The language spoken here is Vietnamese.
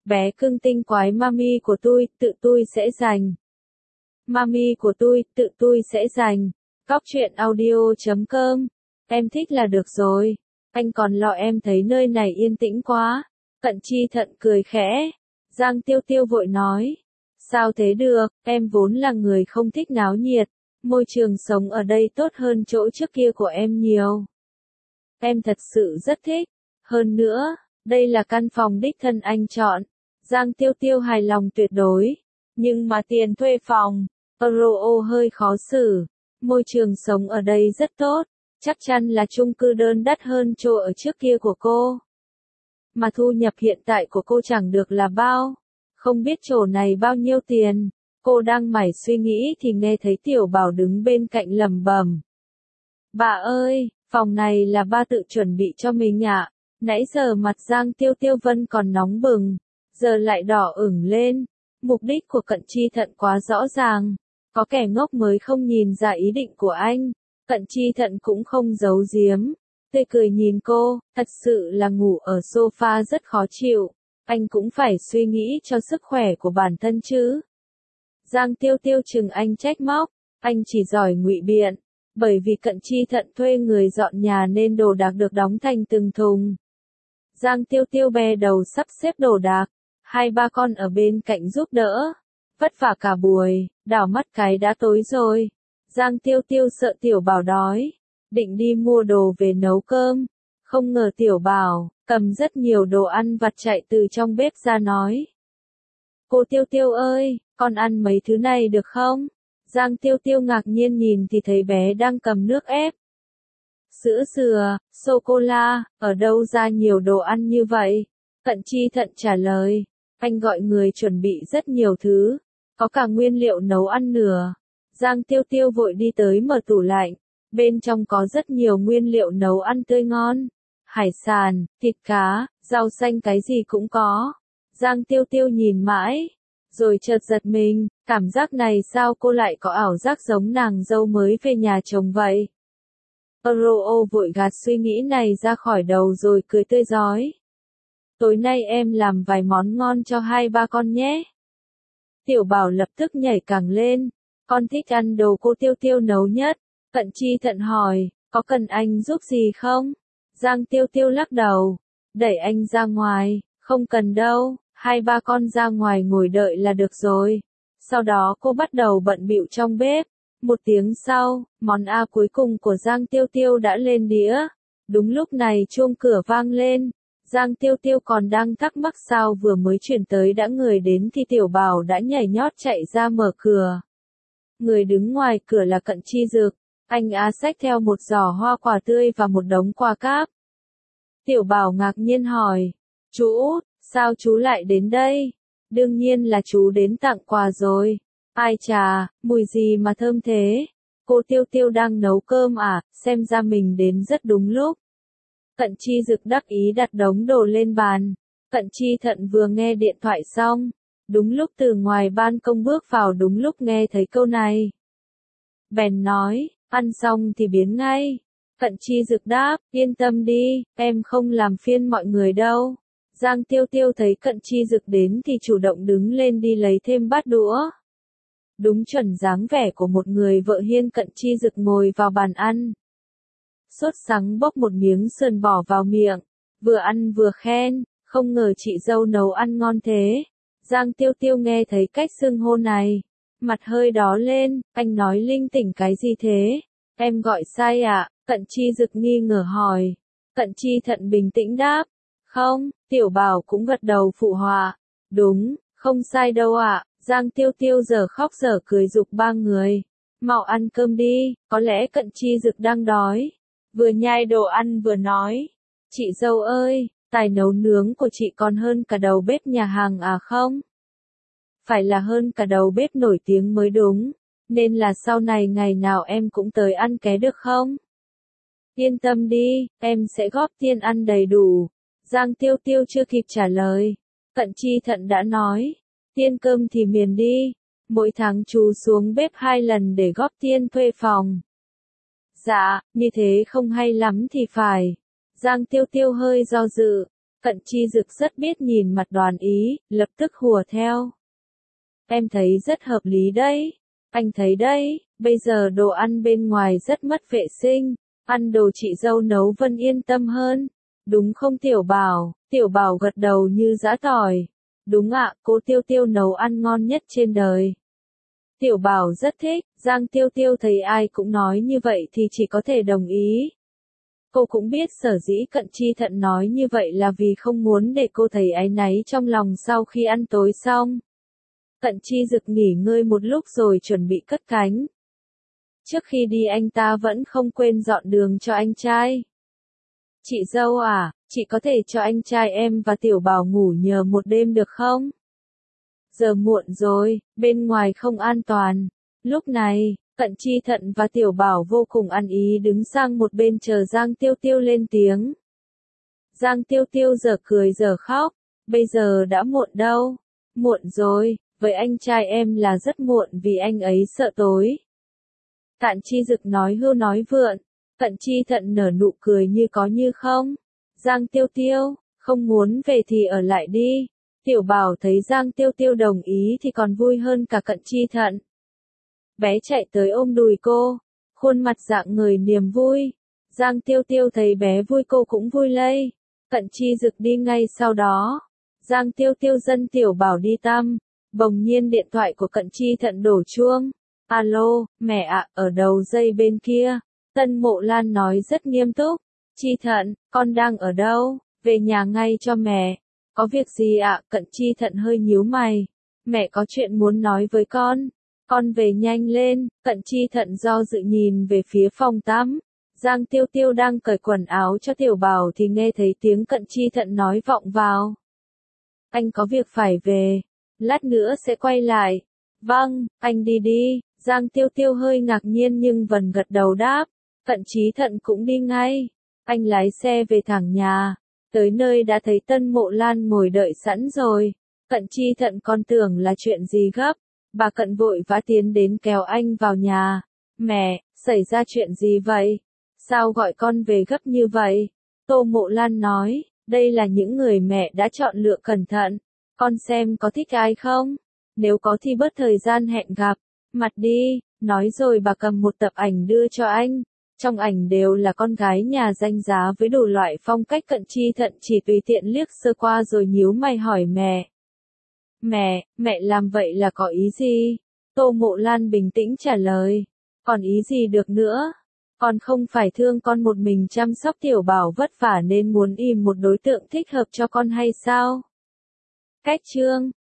Bé cưng tinh quái mami của tôi, tự tôi sẽ giành. Mami của tôi, tự tôi sẽ giành. Cóc truyện audio.com. Em thích là được rồi. Anh còn lo em thấy nơi này yên tĩnh quá. Cận Chi Thận cười khẽ. Giang Tiêu Tiêu vội nói. Sao thế được, em vốn là người không thích náo nhiệt. Môi trường sống ở đây tốt hơn chỗ trước kia của em nhiều. Em thật sự rất thích. Hơn nữa, đây là căn phòng đích thân anh chọn. Giang Tiêu Tiêu hài lòng tuyệt đối. Nhưng mà tiền thuê phòng, Roo hơi khó xử. Môi trường sống ở đây rất tốt. Chắc chắn là chung cư đơn đắt hơn chỗ ở trước kia của cô. Mà thu nhập hiện tại của cô chẳng được là bao. Không biết chỗ này bao nhiêu tiền. Cô đang mải suy nghĩ thì nghe thấy Tiểu Bảo đứng bên cạnh lẩm bẩm. Bà ơi, phòng này là ba tự chuẩn bị cho mình ạ. Nãy giờ mặt Giang Tiêu Tiêu Vân còn nóng bừng, giờ lại đỏ ửng lên. Mục đích của Cận Chi Thận quá rõ ràng. Có kẻ ngốc mới không nhìn ra ý định của anh. Cận Chi Thận cũng không giấu giếm. Tươi cười nhìn cô, thật sự là ngủ ở sofa rất khó chịu. Anh cũng phải suy nghĩ cho sức khỏe của bản thân chứ. Giang Tiêu Tiêu chừng anh trách móc, anh chỉ giỏi ngụy biện. Bởi vì Cận Chi Thận thuê người dọn nhà nên đồ đạc được đóng thành từng thùng. Giang Tiêu Tiêu bè đầu sắp xếp đồ đạc, hai ba con ở bên cạnh giúp đỡ. Vất vả cả buổi, đảo mắt cái đã tối rồi. Giang Tiêu Tiêu sợ Tiểu Bảo đói, định đi mua đồ về nấu cơm. Không ngờ Tiểu Bảo cầm rất nhiều đồ ăn vặt chạy từ trong bếp ra nói. Cô Tiêu Tiêu ơi, con ăn mấy thứ này được không? Giang Tiêu Tiêu ngạc nhiên nhìn thì thấy bé đang cầm nước ép. Sữa dừa, sô-cô-la, ở đâu ra nhiều đồ ăn như vậy? Cận Chi Thận trả lời. Anh gọi người chuẩn bị rất nhiều thứ, có cả nguyên liệu nấu ăn nữa. Giang Tiêu Tiêu vội đi tới mở tủ lạnh. Bên trong có rất nhiều nguyên liệu nấu ăn tươi ngon. Hải sản, thịt cá, rau xanh cái gì cũng có. Giang Tiêu Tiêu nhìn mãi, rồi chợt giật mình, cảm giác này sao cô lại có ảo giác giống nàng dâu mới về nhà chồng vậy. Roo vội gạt suy nghĩ này ra khỏi đầu rồi cười tươi rói. Tối nay em làm vài món ngon cho hai ba con nhé. Tiểu Bảo lập tức nhảy cẳng lên. Con thích ăn đồ cô Tiêu Tiêu nấu nhất. Cận Chi Thận hỏi, có cần anh giúp gì không? Giang Tiêu Tiêu lắc đầu, đẩy anh ra ngoài, không cần đâu, hai ba con ra ngoài ngồi đợi là được rồi. Sau đó cô bắt đầu bận bịu trong bếp. Một tiếng sau, món A cuối cùng của Giang Tiêu Tiêu đã lên đĩa. Đúng lúc này chuông cửa vang lên. Giang Tiêu Tiêu còn đang thắc mắc sao vừa mới chuyển tới đã người đến thì Tiểu Bảo đã nhảy nhót chạy ra mở cửa. Người đứng ngoài cửa là Cận Chi Dực. Anh á xách theo một giỏ hoa quả tươi và một đống quà cáp. Tiểu Bảo ngạc nhiên hỏi. Chú Út, sao chú lại đến đây? Đương nhiên là chú đến tặng quà rồi. Ai chà, mùi gì mà thơm thế? Cô Tiêu Tiêu đang nấu cơm à, xem ra mình đến rất đúng lúc. Cận Chi Dực đắc ý đặt đống đồ lên bàn. Cận Chi Thận vừa nghe điện thoại xong. Đúng lúc từ ngoài ban công bước vào đúng lúc nghe thấy câu này. Bèn nói, ăn xong thì biến ngay. Cận Chi Dực đáp, yên tâm đi, em không làm phiền mọi người đâu. Giang Tiêu Tiêu thấy Cận Chi Dực đến thì chủ động đứng lên đi lấy thêm bát đũa. Đúng chuẩn dáng vẻ của một người vợ hiên. Cận Chi Dực ngồi vào bàn ăn. Sốt sắng bốc một miếng sườn bỏ vào miệng, vừa ăn vừa khen, không ngờ chị dâu nấu ăn ngon thế. Giang Tiêu Tiêu nghe thấy cách xưng hô này, mặt hơi đỏ lên, anh nói linh tỉnh cái gì thế? Em gọi sai ạ? Cận Chi Dực nghi ngờ hỏi. Cận Chi Thận bình tĩnh đáp. Không, Tiểu Bảo cũng gật đầu phụ họa. Đúng, không sai đâu ạ. Giang Tiêu Tiêu giờ khóc giờ cười giục ba người. Mau ăn cơm đi, có lẽ Cận Chi Dực đang đói. Vừa nhai đồ ăn vừa nói. Chị dâu ơi, tài nấu nướng của chị còn hơn cả đầu bếp nhà hàng à không? Phải là hơn cả đầu bếp nổi tiếng mới đúng. Nên là sau này ngày nào em cũng tới ăn ké được không? Yên tâm đi, em sẽ góp tiền ăn đầy đủ. Giang Tiêu Tiêu chưa kịp trả lời. Cận Chi Thận đã nói. Tiền cơm thì miền đi. Mỗi tháng chú xuống bếp 2 lần để góp tiền thuê phòng. Dạ, như thế không hay lắm thì phải. Giang Tiêu Tiêu hơi do dự. Cận Chi Dực rất biết nhìn mặt Đoàn Ý, lập tức hùa theo. Em thấy rất hợp lý đấy. Anh thấy đấy, bây giờ đồ ăn bên ngoài rất mất vệ sinh, ăn đồ chị dâu nấu vẫn yên tâm hơn. Đúng không Tiểu Bảo? Tiểu Bảo gật đầu như giã tỏi. Đúng ạ, cô Tiêu Tiêu nấu ăn ngon nhất trên đời. Tiểu Bảo rất thích, Giang Tiêu Tiêu thấy ai cũng nói như vậy thì chỉ có thể đồng ý. Cô cũng biết sở dĩ Cận Chi Thận nói như vậy là vì không muốn để cô thấy áy náy trong lòng sau khi ăn tối xong. Cận Chi Dực nghỉ ngơi một lúc rồi chuẩn bị cất cánh. Trước khi đi anh ta vẫn không quên dọn đường cho anh trai. Chị dâu à, chị có thể cho anh trai em và Tiểu Bảo ngủ nhờ một đêm được không? Giờ muộn rồi, bên ngoài không an toàn. Lúc này, Cận Chi Thận và Tiểu Bảo vô cùng ăn ý đứng sang một bên chờ Giang Tiêu Tiêu lên tiếng. Giang Tiêu Tiêu giờ cười giờ khóc, bây giờ đã muộn đâu. Muộn rồi, với anh trai em là rất muộn vì anh ấy sợ tối. Cận Chi Dực nói hưu nói vượn, Cận Chi Thận nở nụ cười như có như không. Giang Tiêu Tiêu, không muốn về thì ở lại đi. Tiểu Bảo thấy Giang Tiêu Tiêu đồng ý thì còn vui hơn cả Cận Chi Thận. Bé chạy tới ôm đùi cô, khuôn mặt rạng ngời niềm vui. Giang Tiêu Tiêu thấy bé vui cô cũng vui lây. Cận Chi Dực đi ngay sau đó. Giang Tiêu Tiêu dẫn Tiểu Bảo đi tăm. Bỗng nhiên điện thoại của Cận Chi Thận đổ chuông. Alo, mẹ ạ, ở đầu dây bên kia. Tân Mộ Lan nói rất nghiêm túc. Chi Thận, con đang ở đâu? Về nhà ngay cho mẹ. Có việc gì ạ? Cận Chi Thận hơi nhíu mày. Mẹ có chuyện muốn nói với con. Con về nhanh lên. Cận Chi Thận do dự nhìn về phía phòng tắm. Giang Tiêu Tiêu đang cởi quần áo cho Tiểu Bảo thì nghe thấy tiếng Cận Chi Thận nói vọng vào. Anh có việc phải về. Lát nữa sẽ quay lại. Vâng, anh đi đi. Giang Tiêu Tiêu hơi ngạc nhiên nhưng vẫn gật đầu đáp. Cận Chí Thận cũng đi ngay. Anh lái xe về thẳng nhà. Tới nơi đã thấy Tân Mộ Lan ngồi đợi sẵn rồi. Cận Chi Thận còn tưởng là chuyện gì gấp. Bà Cận vội vã tiến đến kéo anh vào nhà. Mẹ, xảy ra chuyện gì vậy? Sao gọi con về gấp như vậy? Tô Mộ Lan nói, đây là những người mẹ đã chọn lựa cẩn thận. Con xem có thích ai không? Nếu có thì bớt thời gian hẹn gặp. Mặt đi, nói rồi bà cầm một tập ảnh đưa cho anh. Trong ảnh đều là con gái nhà danh giá với đủ loại phong cách. Cận Chi Thận chỉ tùy tiện liếc sơ qua rồi nhíu mày hỏi mẹ. Mẹ làm vậy là có ý gì? Tô Mộ Lan bình tĩnh trả lời. Còn ý gì được nữa? Con không phải thương con một mình chăm sóc Tiểu Bảo vất vả nên muốn tìm một đối tượng thích hợp cho con hay sao? Cách chương